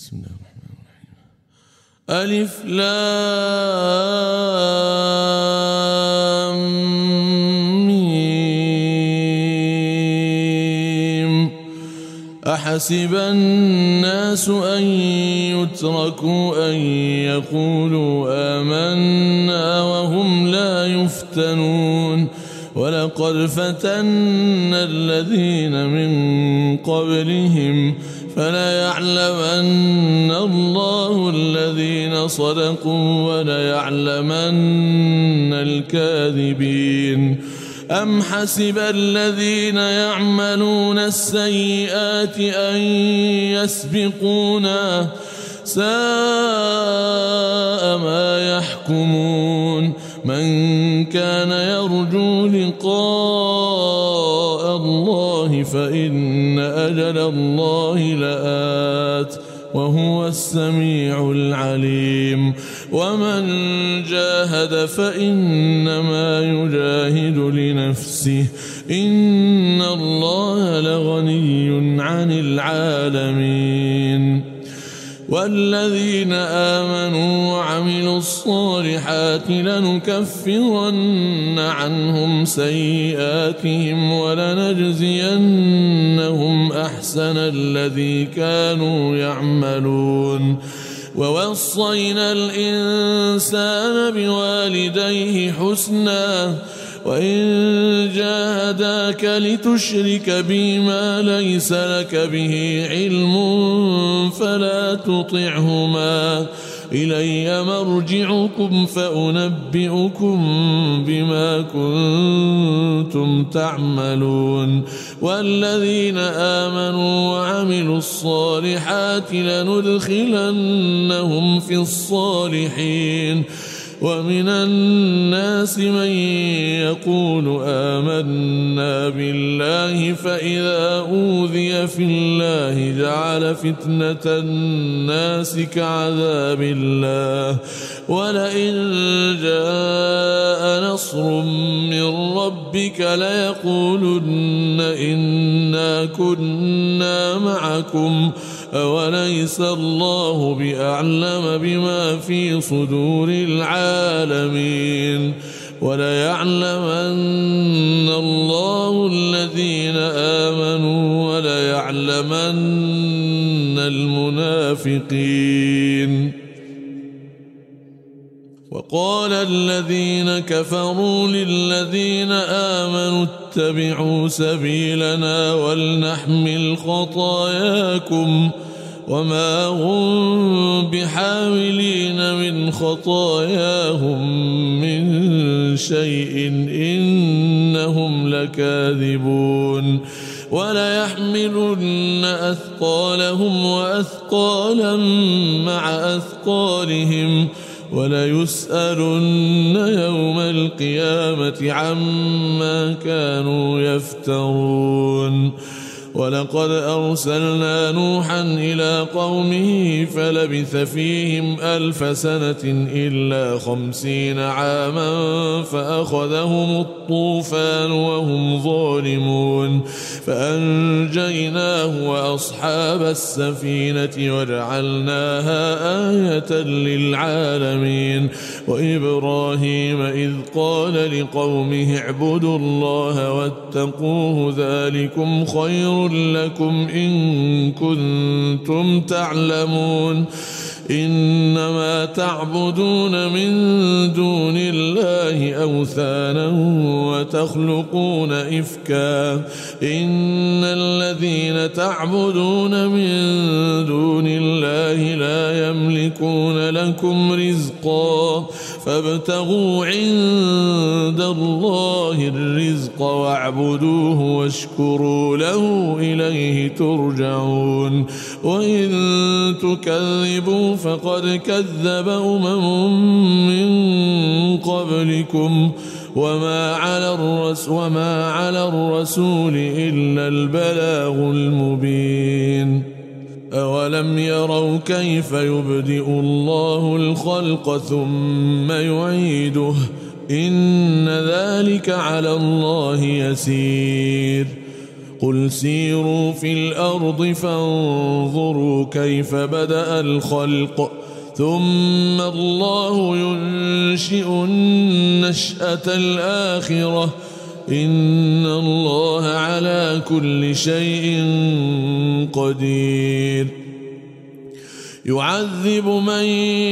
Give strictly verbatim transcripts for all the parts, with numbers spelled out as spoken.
بسم الله الرحمن الرحيم. ألف لام ميم. أحسب الناس أن يتركوا أن يقولوا آمنا وهم لا يفتنون ولقد فتنا الذين من قبلهم فليعلمن الله الذين صدقوا وليعلمن الكاذبين. أم حسب الذين يعملون السيئات أن يسبقونا ساء ما يحكمون. من كان يرجو لقاء الله فإن أجل الله لآت وهو السميع العليم. ومن جاهد فإنما يجاهد لنفسه إن الله لغني عن العالمين. والذين آمنوا وعملوا الصالحات لنكفرن عنهم سيئاتهم ولنجزينهم أحسن الذي كانوا يعملون. ووصينا الإنسان بوالديه حسنا وإن جاهداك لتشرك بي ما ليس لك به علم فلا تطعهما إلي مرجعكم فأنبئكم بما كنتم تعملون. والذين آمنوا وعملوا الصالحات لندخلنهم في الصالحين. ومن الناس من يقول آمنا بالله فإذا أوذي في الله جعل فتنة الناس كعذاب الله ولئن جاء نصر من ربك ليقولن إنا كنا معكم أوليس الله بأعلم بما في صدور العالمين. وليعلمن الله الذين آمنوا وليعلمن المنافقين. وقال الذين كفروا للذين آمنوا اتبعوا سبيلنا ولنحمل خطاياكم وما هم بحاملين من خطاياهم من شيء إنهم لكاذبون. وليحملن أثقالهم وأثقالا مع أثقالهم وليسألن يوم القيامة عما كانوا يفترون. ولقد أرسلنا نوحا إلى قومه فلبث فيهم ألف سنة إلا خمسين عاما فأخذهم الطوفان وهم ظالمون فأنجيناه وأصحاب السفينة وجعلناها آية للعالمين. وإبراهيم إذ قال لقومه اعبدوا الله واتقوه ذلكم خير لكم إن كنتم تعلمون. إنما تعبدون من دون الله أوثانا وتخلقون إفكا إن الذين تعبدون من دون الله لا يملكون لكم رزقا فابتغوا عند الله الرزق واعبدوه واشكروا له إليه ترجعون. وإن تكذبوا فقد كذب أمم من قبلكم وما على الرسول, وما على الرسول إلا البلاغ المبين. أولم يروا كيف يبدئ الله الخلق ثم يعيده إن ذلك على الله يسير. قل سيروا في الأرض فانظروا كيف بدأ الخلق ثم الله ينشئ النشأة الآخرة إن الله على كل شيء قدير يعذب من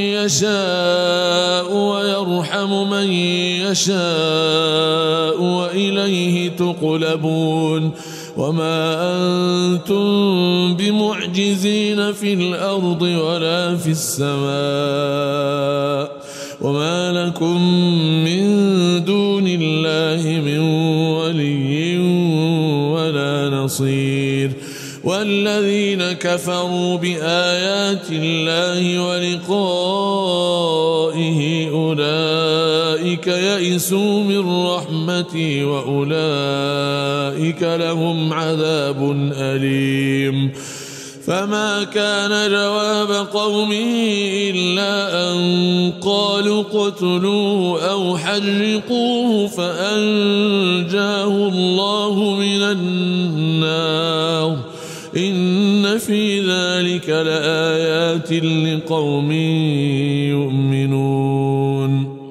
يشاء ويرحم من يشاء وإليه تقلبون وما أنتم بمعجزين في الأرض ولا في السماء وما لكم من دون الله من ولي ولا نصير والذين كفروا بآيات الله ولقائه أولئك يئسوا من رحمتي وأولئك لهم عذاب أليم فما كان جواب قومه إلا أن قالوا اقتلوه أو حرقوه فأنجاه الله من النار إن في ذلك لآيات لقوم يؤمنون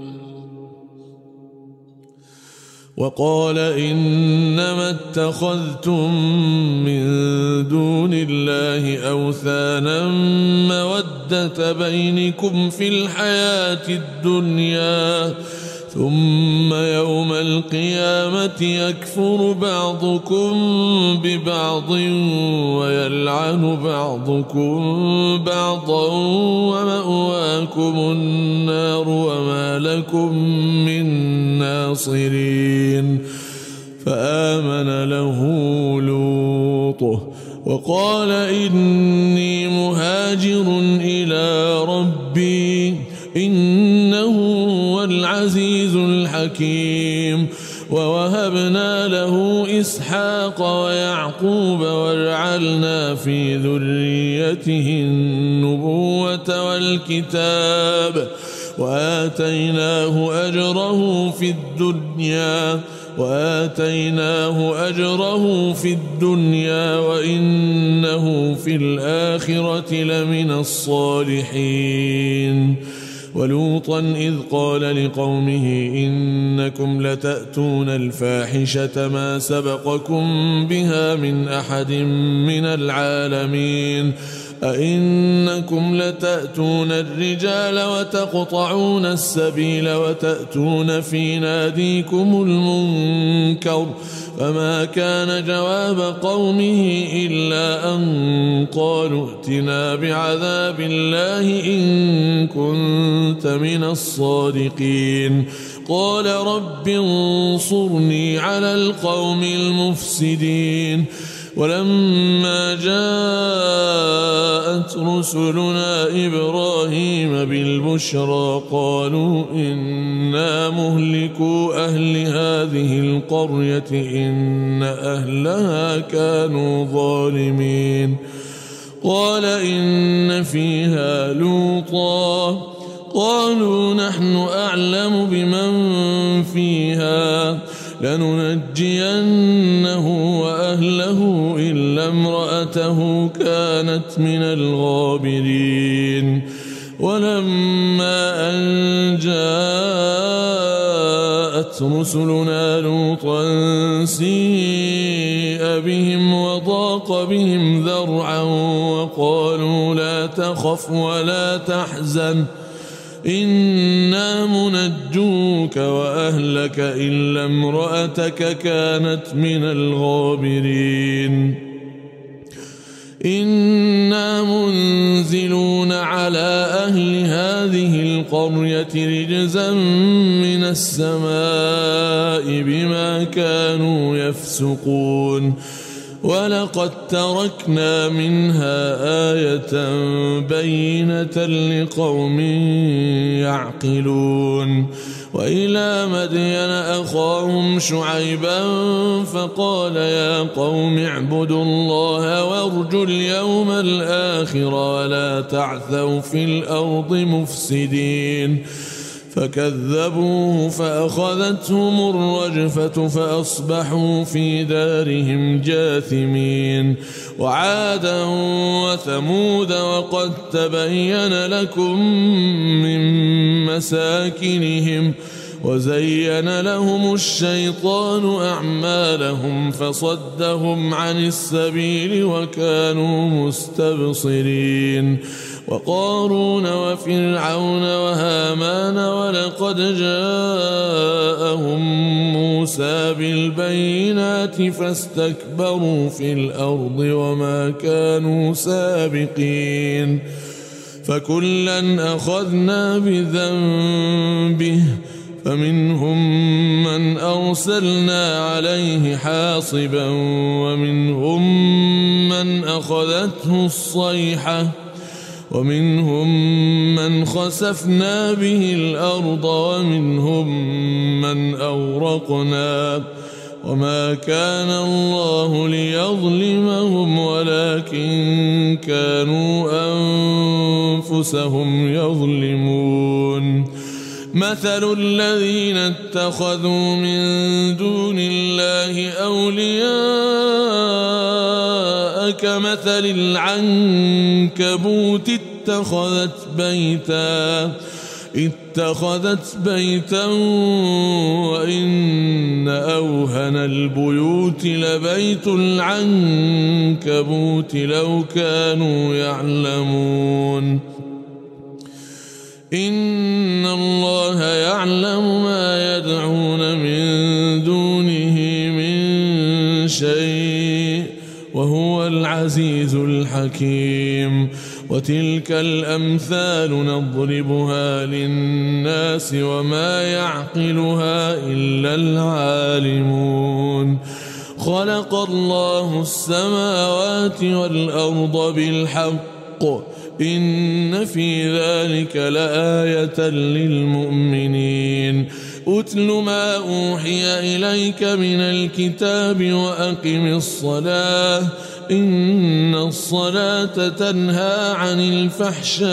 وقال إنما اتخذتم من دون الله أوثانا مودة بينكم في الحياة الدنيا ثم يوم القيامة يكفر بعضكم ببعض ويلعن بعضكم بعضا ومأواكم النار وما لكم من ناصرين فآمن له لوط وقال إني مهاجر إلى ربي إنه هو العزيز الحكيم ووهبنا له إسحاق ويعقوب وجعلنا في ذريته النبوة والكتاب وآتيناه أجره في الدنيا وآتيناه أجره في الدنيا وإنه في الآخرة لمن الصالحين ولوطا إذ قال لقومه إنكم لتأتون الفاحشة ما سبقكم بها من أحد من العالمين أئنكم لتأتون الرجال وتقطعون السبيل وتأتون في ناديكم المنكر فما كان جواب قومه إلا أن قالوا ائتنا بعذاب الله إن كنت من الصادقين قال رب انصرني على القوم المفسدين ولما جاءت رسلنا إبراهيم بالبشرى قالوا إنا مهلكو أهل هذه القرية إن أهلها كانوا ظالمين قال إن فيها لوطا قالوا نحن أعلم بمن فيها لننجينه وأهله إلا امرأته كانت من الغابرين ولما أن جاءت رسلنا لوطا سيء بهم وضاق بهم ذرعا وقالوا لا تخف ولا تحزن إنا منجوك وأهلك إلا امرأتك كانت من الغابرين إنا منزلون على أهل هذه القرية رجزا من السماء بما كانوا يفسقون ولقد تركنا منها آية بينة لقوم يعقلون وإلى مدين أخاهم شعيبا فقال يا قوم اعبدوا الله وارجوا اليوم الآخر ولا تعثوا في الأرض مفسدين فكذبوه فأخذتهم الرجفة فأصبحوا في دارهم جاثمين وعادا وثمود وقد تبين لكم من مساكنهم وزين لهم الشيطان أعمالهم فصدهم عن السبيل وكانوا مستبصرين وقارون وفرعون وهامان ولقد جاءهم موسى بالبينات فاستكبروا في الأرض وما كانوا سابقين فكلا أخذنا بذنبه فمنهم من أرسلنا عليه حاصبا ومنهم من أخذته الصيحة ومنهم من خسفنا به الأرض ومنهم من أغرقنا وما كان الله ليظلمهم ولكن كانوا أنفسهم يظلمون مثل الذين اتخذوا من دون الله أولياء كمثل العنكبوت اتخذت بيتا اتخذت بيتا وإن أوهن البيوت لبيت العنكبوت لو كانوا يعلمون إن الله يعلم ما يدعون من دونه من شيء وهو العزيز الحكيم وتلك الأمثال نضربها للناس وما يعقلها إلا العالمون خلق الله السماوات والأرض بالحق إن في ذلك لآية للمؤمنين أتل ما أوحي إليك من الكتاب وأقم الصلاة إن الصلاة تنهى عن الفحشاء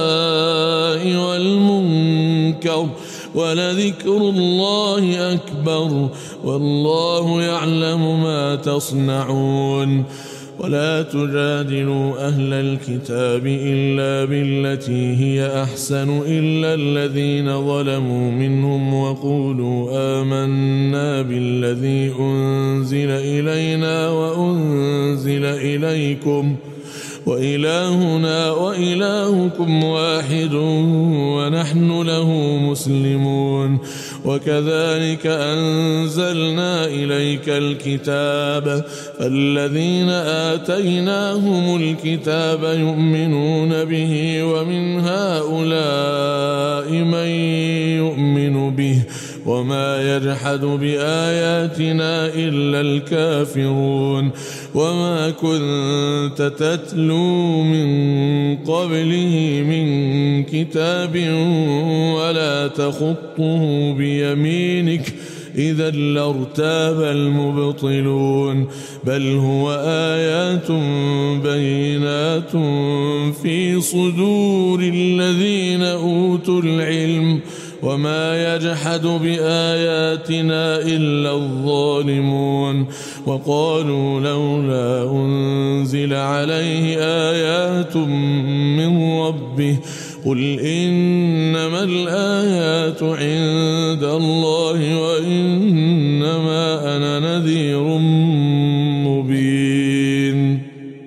والمنكر ولذكر الله أكبر والله يعلم ما تصنعون ولا تجادلوا أهل الكتاب إلا بالتي هي أحسن إلا الذين ظلموا منهم وقولوا آمنا بالذي أنزل إلينا وأنزل إليكم وإلهنا وإلهكم واحد ونحن له مسلمون وكذلك أنزلنا إليك الكتاب فالذين آتيناهم الكتاب يؤمنون به ومن هؤلاء من يؤمن به وما يجحد بآياتنا إلا الكافرون وما كنت تتلو من قبله من كتاب ولا تخطه بيمينك إذا لارتاب المبطلون بل هو آيات بينات في صدور الذين أوتوا العلم وما يجحد بآياتنا إلا الظالمون وقالوا لولا أنزل عليه آيات من ربه قل إنما الآيات عند الله وإنما أنا نذير مبين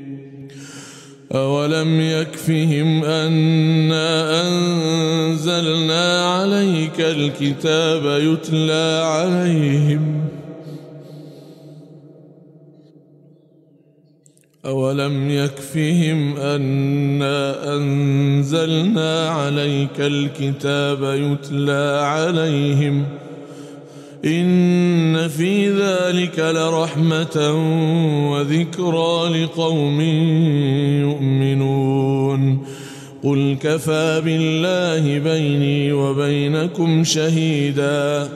أولم يكفهم أنا أنزلنا عليك الكتاب يتلى عليهم أولم يكفهم أنا أنزلنا عليك الكتاب يتلى عليهم إن في ذلك لرحمة وذكرى لقوم يؤمنون قل كفى بالله بيني وبينكم شهيدا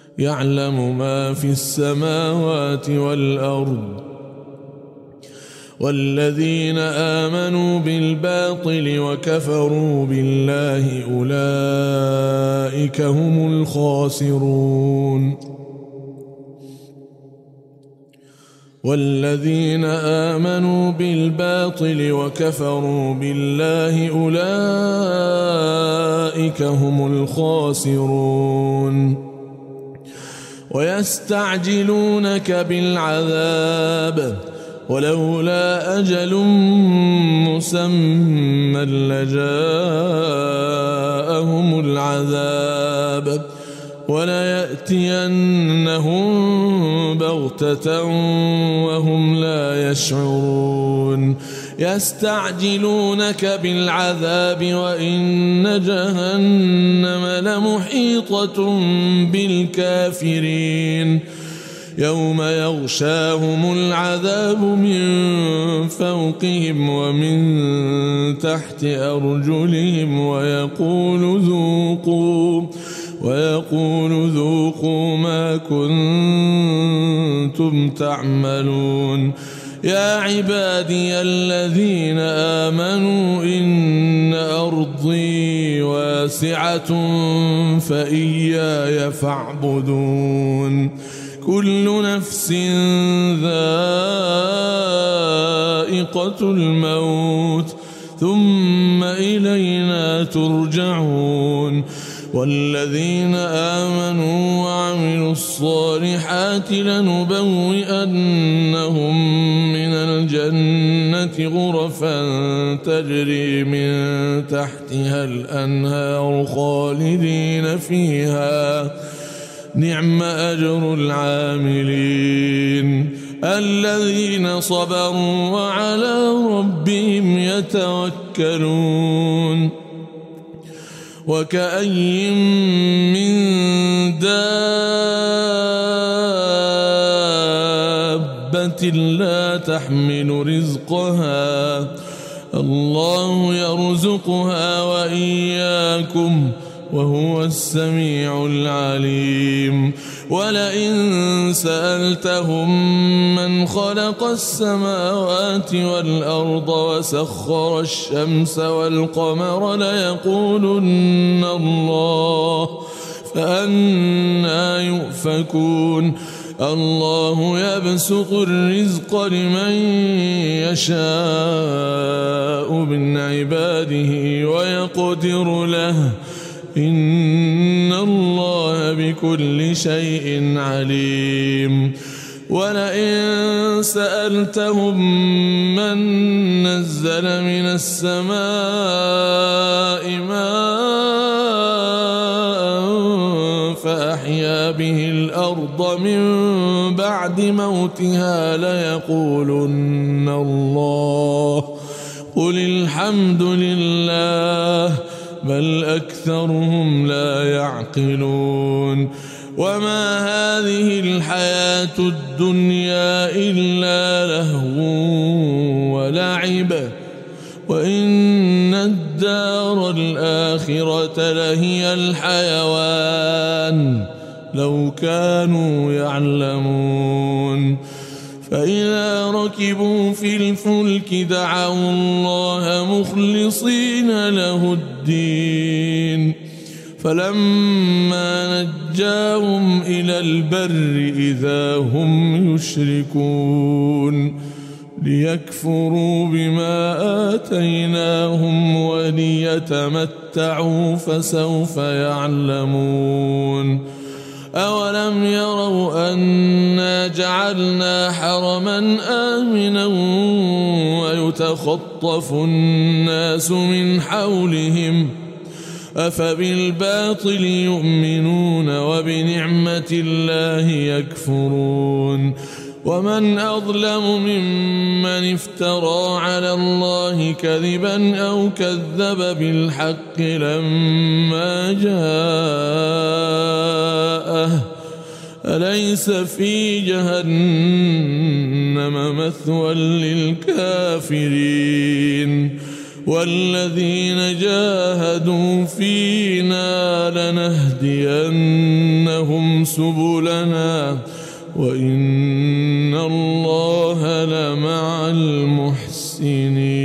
يعلم ما في السماوات والأرض والذين آمنوا بالباطل وكفروا بالله أولئك هم الخاسرون والذين آمنوا بالباطل وكفروا بالله أولئك هم الخاسرون ويستعجلونك بالعذاب ولولا أجل مسمى لجاءهم العذاب وليأتينهم بغتة وهم لا يشعرون يستعجلونك بالعذاب وإن جهنم لمحيطة بالكافرين يوم يغشاهم العذاب من فوقهم ومن تحت أرجلهم ويقول ذوقوا ويقول ذوقوا ما كنتم تعملون يا عبادي الذين آمنوا إن أرضي واسعة فإياي فاعبدون كل نفس ذائقة الموت ثم إلينا ترجعون والذين آمنوا وعملوا الصالحات لنبوئنهم من الجنة غرفا تجري من تحتها الأنهار خالدين فيها نعم أجر العاملين الذين صبروا وعلى ربهم يتوكلون وكأي من دابة لا تحمل رزقها الله يرزقها وإياكم وهو السميع العليم ولئن سألتهم من خلق السماوات والأرض وسخر الشمس والقمر ليقولن الله فأنى يؤفكون الله يبسط الرزق لمن يشاء من عباده ويقدر له إن الله بكل شيء عليم ولئن سألتهم من نزل من السماء ماء فأحيا به الأرض من بعد موتها ليقولن الله قل الحمد لله بل أكثرهم لا يعقلون وما هذه الحياة الدنيا إلا لهو ولعب وإن الدار الآخرة لهي الحيوان لو كانوا يعلمون فإذا ركبوا في الفلك دعوا الله مخلصين له الدين فلما نجاهم إلى البر إذا هم يشركون ليكفروا بما آتيناهم وليتمتعوا فسوف يعلمون أولم يروا أنا جعلنا حرما آمنا ويتخطف الناس من حولهم أفبالباطل يؤمنون وبنعمة الله يكفرون ومن أظلم ممن افترى على الله كذبا أو كذب بالحق لما جاءه أليس في جهنم مثوى للكافرين والذين جاهدوا فينا لنهدينهم سبلنا وإن الله لمع المحسنين.